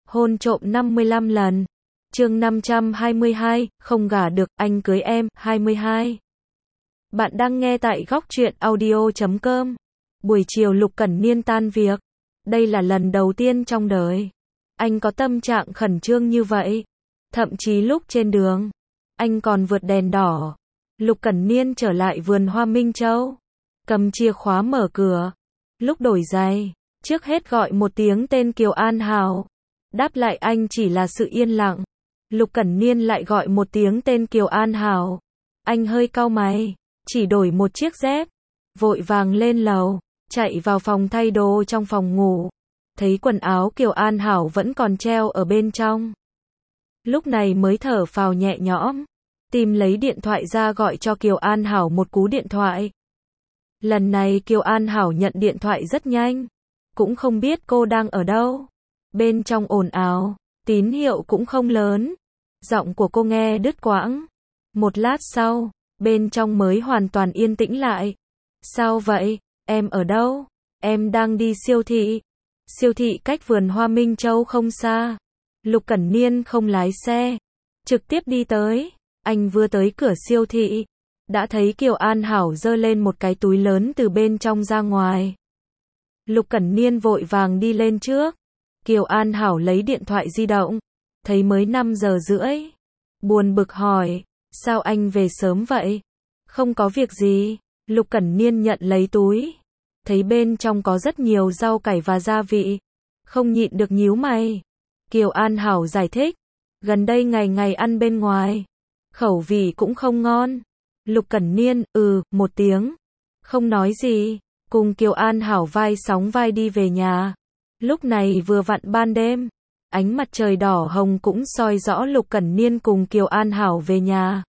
Hôn trộm 55 lần. Chương 522, không gả được, anh cưới em, 22. Bạn đang nghe tại góc truyện audio.com. Buổi chiều Lục Cẩn Niên tan việc. Đây là lần đầu tiên trong đời anh có tâm trạng khẩn trương như vậy. Thậm chí lúc trên đường, anh còn vượt đèn đỏ. Lục Cẩn Niên trở lại vườn hoa Minh Châu, cầm chìa khóa mở cửa. Lúc đổi giày, trước hết gọi một tiếng tên Kiều An Hảo. Đáp lại anh chỉ là sự yên lặng. Lục Cẩn Niên lại gọi một tiếng tên Kiều An Hảo. Anh hơi cau mày, chỉ đổi một chiếc dép, vội vàng lên lầu, chạy vào phòng thay đồ trong phòng ngủ. Thấy quần áo Kiều An Hảo vẫn còn treo ở bên trong. Lúc này mới thở phào nhẹ nhõm, tìm lấy điện thoại ra gọi cho Kiều An Hảo một cú điện thoại. Lần này Kiều An Hảo nhận điện thoại rất nhanh, cũng không biết cô đang ở đâu. Bên trong ồn ào, tín hiệu cũng không lớn, giọng của cô nghe đứt quãng. Một lát sau, bên trong mới hoàn toàn yên tĩnh lại. Sao vậy? Em ở đâu? Em đang đi siêu thị. Siêu thị cách vườn hoa Minh Châu không xa. Lục Cẩn Niên không lái xe, trực tiếp đi tới. Anh vừa tới cửa siêu thị, đã thấy Kiều An Hảo giơ lên một cái túi lớn từ bên trong ra ngoài. Lục Cẩn Niên vội vàng đi lên trước. Kiều An Hảo lấy điện thoại di động, thấy mới 5 giờ rưỡi. Buồn bực hỏi, sao anh về sớm vậy? Không có việc gì. Lục Cẩn Niên nhận lấy túi, thấy bên trong có rất nhiều rau cải và gia vị, không nhịn được nhíu mày. Kiều An Hảo giải thích, gần đây ngày ngày ăn bên ngoài, khẩu vị cũng không ngon. Lục Cẩn Niên, một tiếng, không nói gì, cùng Kiều An Hảo vai sóng vai đi về nhà. Lúc này vừa vặn ban đêm, ánh mặt trời đỏ hồng cũng soi rõ Lục Cẩn Niên cùng Kiều An Hảo về nhà.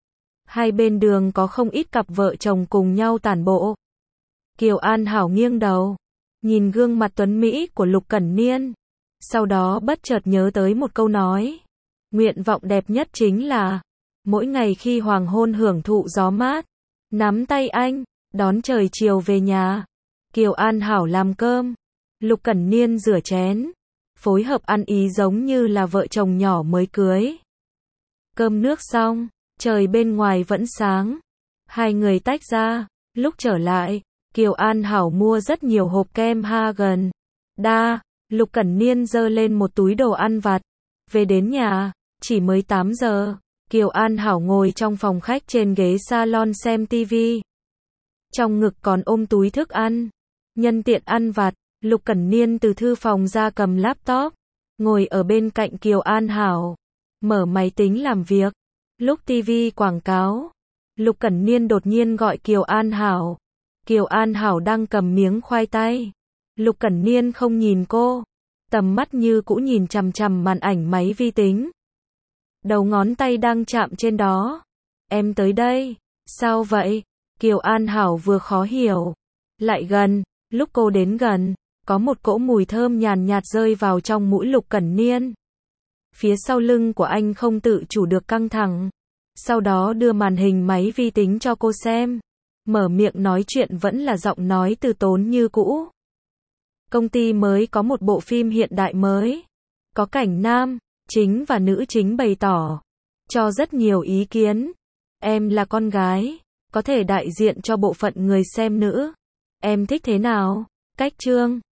Hai bên đường có không ít cặp vợ chồng cùng nhau tản bộ. Kiều An Hảo nghiêng đầu, nhìn gương mặt tuấn mỹ của Lục Cẩn Niên. Sau đó bất chợt nhớ tới một câu nói. Nguyện vọng đẹp nhất chính là mỗi ngày khi hoàng hôn hưởng thụ gió mát, nắm tay anh, đón trời chiều về nhà. Kiều An Hảo làm cơm, Lục Cẩn Niên rửa chén, phối hợp ăn ý giống như là vợ chồng nhỏ mới cưới. Cơm nước xong, trời bên ngoài vẫn sáng. Hai người tách ra, lúc trở lại, Kiều An Hảo mua rất nhiều hộp kem Hagen Dazs. Lục Cẩn Niên giơ lên một túi đồ ăn vặt. Về đến nhà, chỉ mới 8 giờ, Kiều An Hảo ngồi trong phòng khách trên ghế salon xem tivi. Trong ngực còn ôm túi thức ăn. Nhân tiện ăn vặt, Lục Cẩn Niên từ thư phòng ra cầm laptop, ngồi ở bên cạnh Kiều An Hảo, mở máy tính làm việc. Lúc tivi quảng cáo, Lục Cẩn Niên đột nhiên gọi Kiều An Hảo. Kiều An Hảo đang cầm miếng khoai tây. Lục Cẩn Niên không nhìn cô, tầm mắt như cũ nhìn chằm chằm màn ảnh máy vi tính. Đầu ngón tay đang chạm trên đó. Em tới đây. Sao vậy? Kiều An Hảo vừa khó hiểu, lại gần. Lúc cô đến gần, có một cỗ mùi thơm nhàn nhạt rơi vào trong mũi Lục Cẩn Niên. Phía sau lưng của anh không tự chủ được căng thẳng. Sau đó đưa màn hình máy vi tính cho cô xem. Mở miệng nói chuyện vẫn là giọng nói từ tốn như cũ. Công ty mới có một bộ phim hiện đại mới. Có cảnh nam chính và nữ chính bày tỏ cho rất nhiều ý kiến. Em là con gái, có thể đại diện cho bộ phận người xem nữ. Em thích thế nào? Cách chương